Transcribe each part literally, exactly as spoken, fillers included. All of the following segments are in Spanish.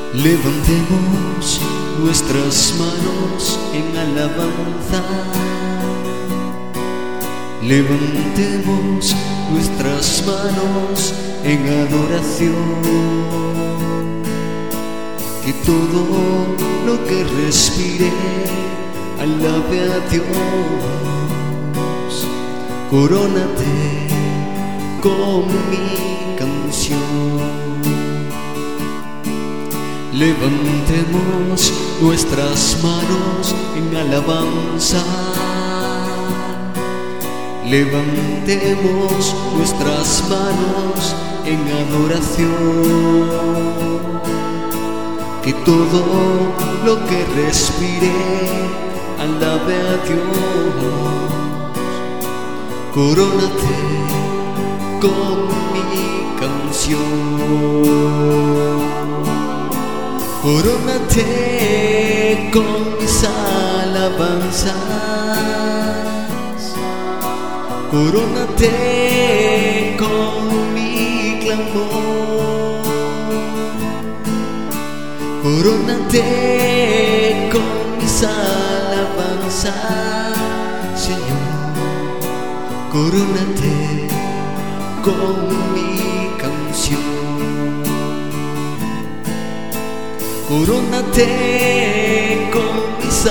Levantemos nuestras manos en alabanza. Levantemos nuestras manos en adoración. Que todo lo que respire alabe a Dios. Corónate con mi canción. Levantemos nuestras manos en alabanza. Levantemos nuestras manos en adoración. Que todo lo que respire alabe a Dios. Corónate con mi canción. Corónate con mis alabanzas. Corónate con mi clamor. Corónate con mis alabanzas, Señor. Corónate con mi canción. Corónate con mis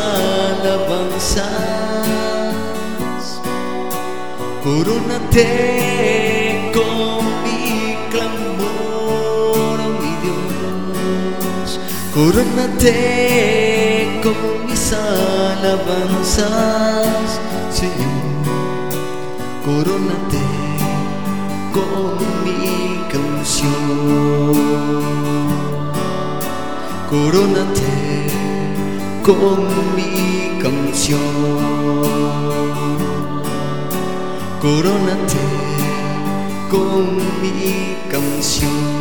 alabanzas. Corónate con mi clamor, oh mi Dios. Corónate con mis alabanzas, Señor. Corónate con mi canción. Corónate con mi canción. Corónate con mi canción.